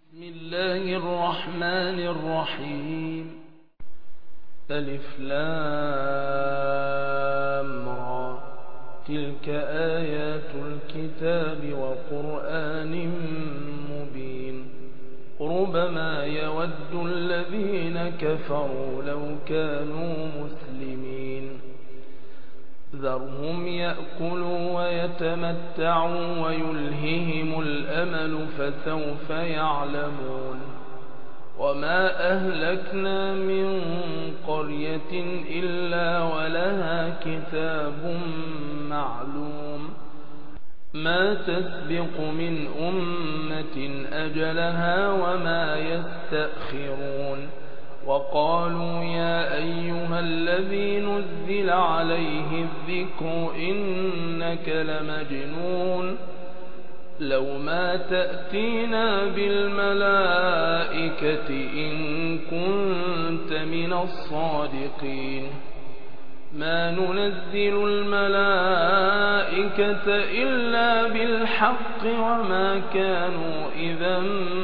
بسم الله الرحمن الرحيم. ألف لام را، تلك آيات الكتاب وقرآن مبين. ربما يود الذين كفروا لو كانوا مسلمين. ذرهم يأكلوا ويتمتعوا ويلههم الأمل فسوف يعلمون. وما أهلكنا من قرية إلا ولها كتاب معلوم. ما تسبق من أمة أجلها وما يستأخرون. وقالوا يا أيها الذي نزل عليه الذكر إنك لمجنون. لو ما تأتينا بالملائكة إن كنت من الصادقين. ما ننزل الملائكة إلا بالحق وما كانوا إذا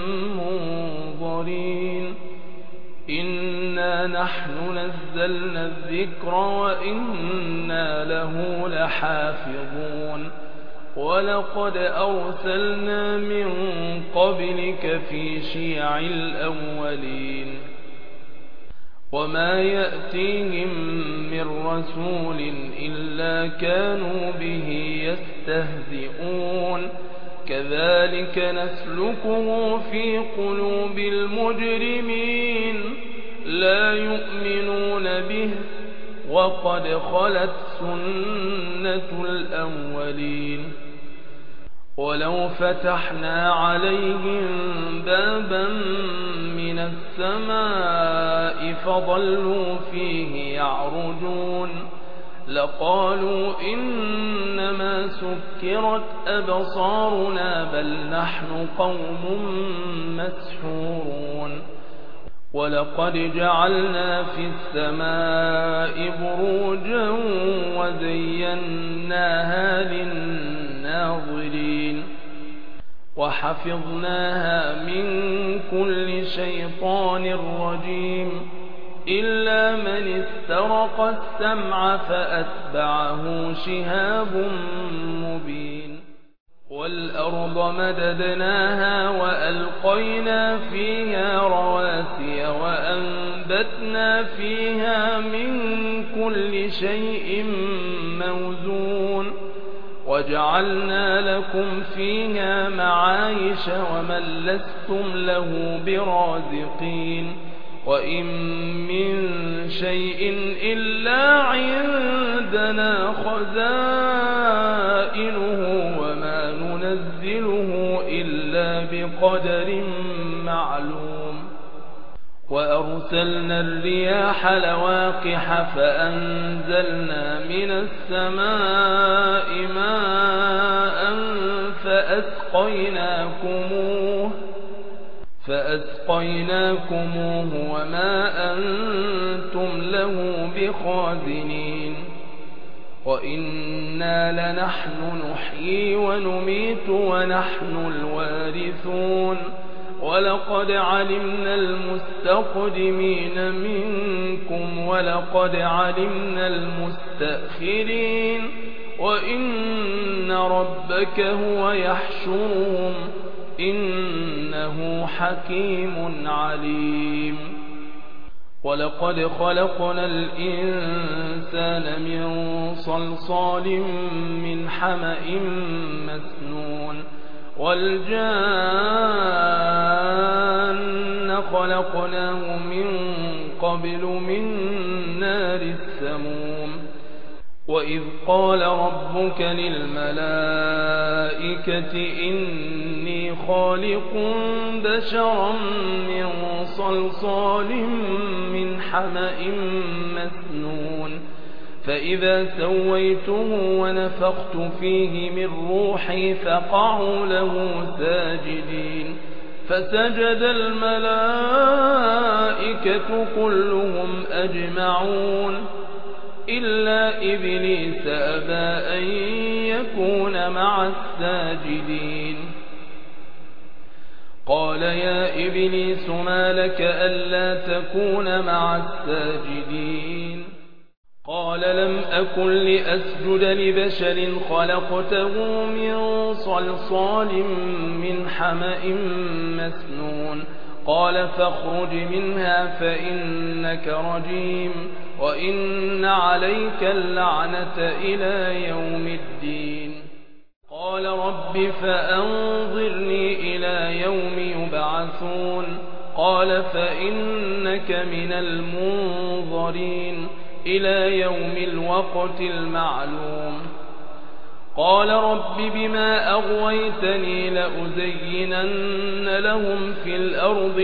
منظرين. إنا نحن نزلنا الذكر وإنا له لحافظون. ولقد أرسلنا من قبلك في شيع الأولين. وما يأتيهم من رسول إلا كانوا به يستهزئون. كذلك نسلكه في قلوب المجرمين. لا يؤمنون به وقد خلت سنة الأولين. ولو فتحنا عليهم بابا من السماء فظلوا فيه يعرجون لقالوا إنما سكرت أبصارنا بل نحن قوم مسحورون. ولقد جعلنا في السماء بروجا وزيناها للناظرين. وحفظناها من كل شيطان رجيم إلا من استرق السمع فأتبعه شهاب مبين. والأرض مددناها وألقينا فيها رواسي وأنبتنا فيها من كل شيء موزون. وجعلنا لكم فيها معايش ومن لستم له برازقين. وإن من شيء إلا عندنا خزائنه وما ننزله إلا بقدر معلوم. وأرسلنا الرياح لواقح فأنزلنا من السماء ماء فأسقيناكموه وما أنتم له بخازنين. وإنا لنحن نحيي ونميت ونحن الوارثون. ولقد علمنا المستقدمين منكم ولقد علمنا المستأخرين. وإن ربك هو يحشرهم إنه حكيم عليم. ولقد خلقنا الإنسان من صلصال من حمأ مسنون. والجان خلقناه من قبل من نار السموم. وإذ قال ربك للملائكة إني خالق بشرا من صلصال من حمأ مسنون. فإذا سويته ونفخت فيه من روحي فقعوا له ساجدين. فسجد الملائكة كلهم أجمعون إلا إبليس أبى أن يكون مع الساجدين. قال يا إبليس ما لك ألا تكون مع الساجدين قال لم أكن لأسجد لبشر خلقته من صلصال من حمأ مسنون قال فاخرج منها فإنك رجيم وإن عليك اللعنة إلى يوم الدين قال رب فأنظرني إلى يوم يبعثون قال فإنك من المنظرين إلى يوم الوقت المعلوم قال رب بما أغويتني لأزينن لهم في الأرض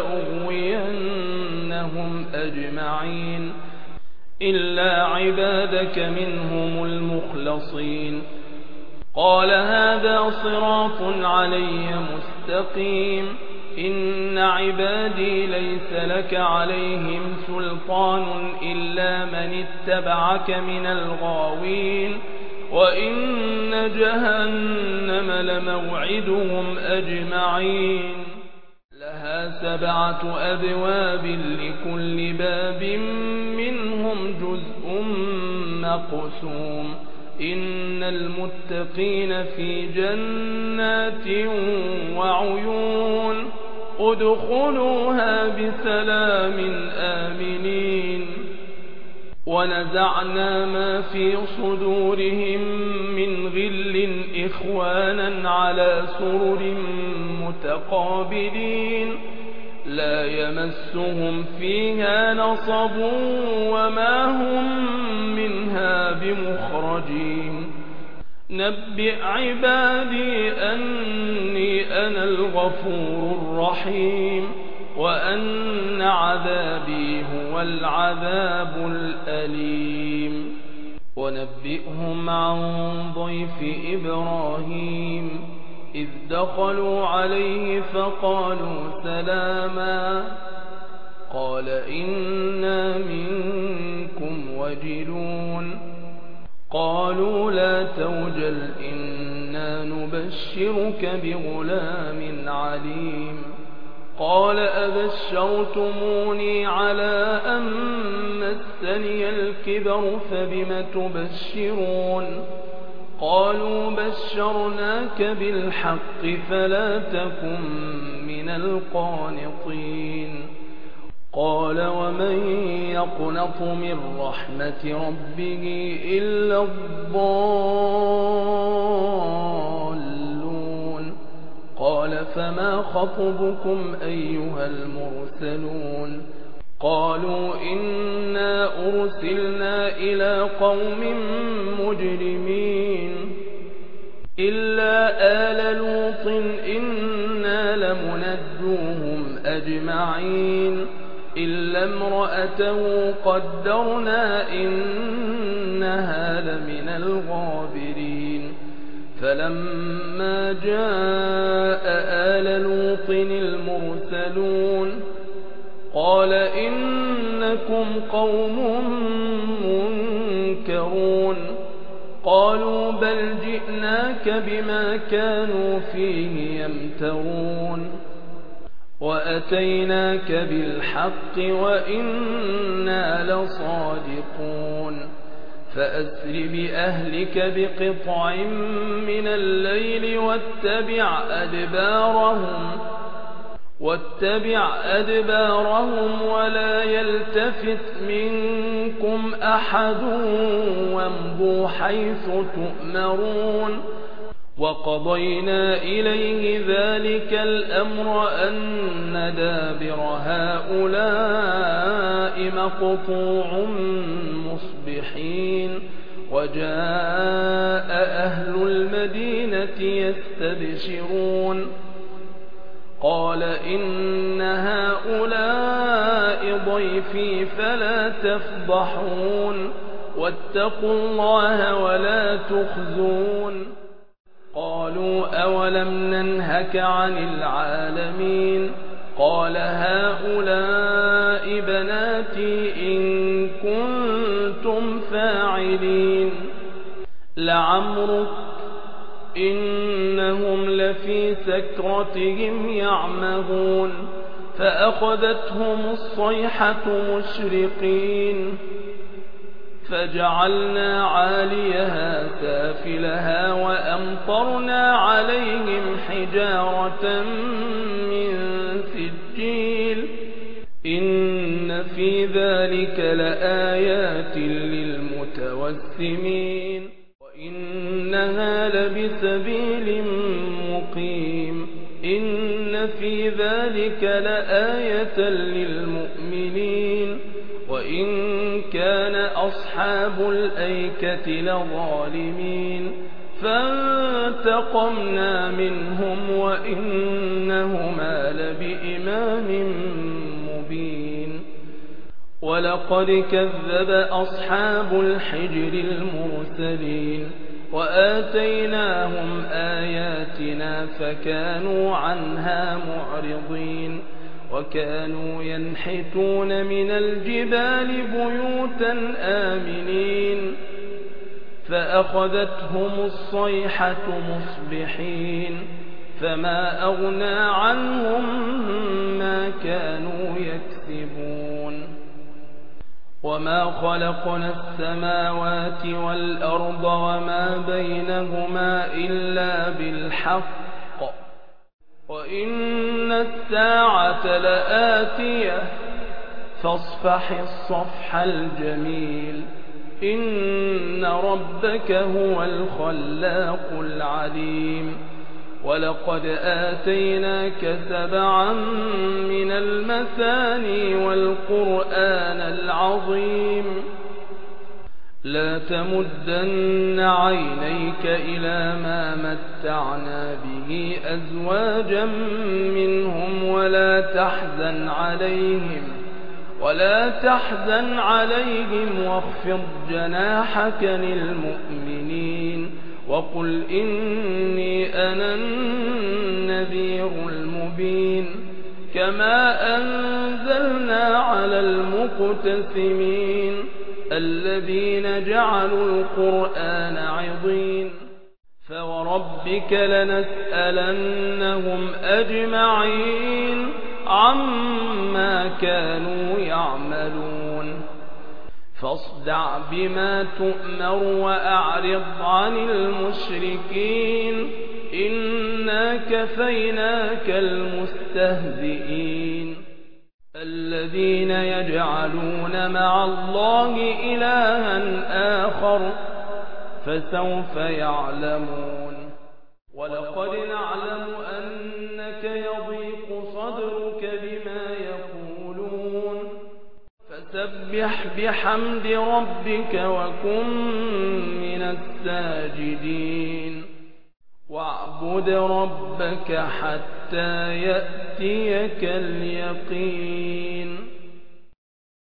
ولأغوينهم أجمعين إلا عبادك منهم المخلصين قال هذا صراط علي مستقيم إن عبادي ليس لك عليهم سلطان إلا من اتبعك من الغاوين وإن جهنم لموعدهم أجمعين لها 7 أبواب لكل باب منهم جزء مقسوم إن المتقين في جنات وعيون ادخلوها بسلام آمنين ونزعنا ما في صدورهم من غل إخوانا على سرر متقابلين لا يمسهم فيها نصب وما هم منها بمخرجين نبئ عبادي أني أنا الغفور الرحيم وأن عذابي هو العذاب الأليم ونبئهم عن ضيف إبراهيم إذ دخلوا عليه فقالوا سلاما قال إنا منكم وجلون قالوا لا توجل إنا نبشرك بغلام عليم قال أبشرتموني على أن مسني الكبر فبم تبشرون قالوا بشرناك بالحق فلا تكن من القانطين قال ومن يقنط من رحمة ربه إلا الضالون قال فما خطبكم أيها المرسلون قالوا إنا أرسلنا إلى قوم مجرمين إلا آل لوط إنا لمنجوهم أجمعين إلا امرأته قدرنا إنها لمن الغابرين فلما جاء آل لوط المرسلون قال إنكم قوم منكرون قالوا بل جئناك بما كانوا فيه يمترون وأتيناك بالحق وإنا لصادقون فأسر بأهلك بقطع من الليل واتبع أدبارهم ولا يلتفت منكم أحد وامضوا حيث تؤمرون وقضينا إليه ذلك الأمر أن دابر هؤلاء مقطوع مصبحين وجاء أهل المدينة يستبشرون قال إن هؤلاء ضيفي فلا تفضحون واتقوا الله ولا تخزون قالوا أولم ننهك عن العالمين قال هؤلاء بناتي إن كنتم فاعلين لعمرك إنهم إنهم لفي سكرتهم يعمهون فأخذتهم الصيحة مشرقين فجعلنا عاليها سافلها وأمطرنا عليهم حجارة من سجيل إن في ذلك لآيات للمتوسمين وإنها لبسبيل مقيم إن في ذلك لآية للمؤمنين وإن كان أصحاب الأيكة لظالمين فانتقمنا منهم وإنهما لبإمام مبين ولقد كذب أصحاب الحجر المرسلين وآتيناهم آياتنا فكانوا عنها معرضين وكانوا ينحتون من الجبال بيوتا آمنين فأخذتهم الصيحة مصبحين فما أغنى عنهم ما كانوا يكسبون وما خلقنا السماوات والأرض وما بينهما إلا بالحق وإن الساعة لآتية فاصفح الصفح الجميل إن ربك هو الخلاق العليم ولقد آتيناك 7 من المثاني والقرآن العظيم لا تمدن عينيك إلى ما متعنا به أزواجا منهم ولا تحزن عليهم واخفض جناحك للمؤمنين وقل إني أنا النذير المبين كما أنزلنا على المقتسمين الذين جعلوا القرآن عضين فوربك لنسألنهم أجمعين عما كانوا يعملون فاصدع بما تؤمر وأعرض عن المشركين إنا كفيناك المستهزئين الذين يجعلون مع الله إلها آخر فسوف يعلمون ولقد نعلم أنك يضيق صدرك بما يقولون فسبح بحمد ربك وكن من الساجدين واعبد ربك حتى يأتيك اليقين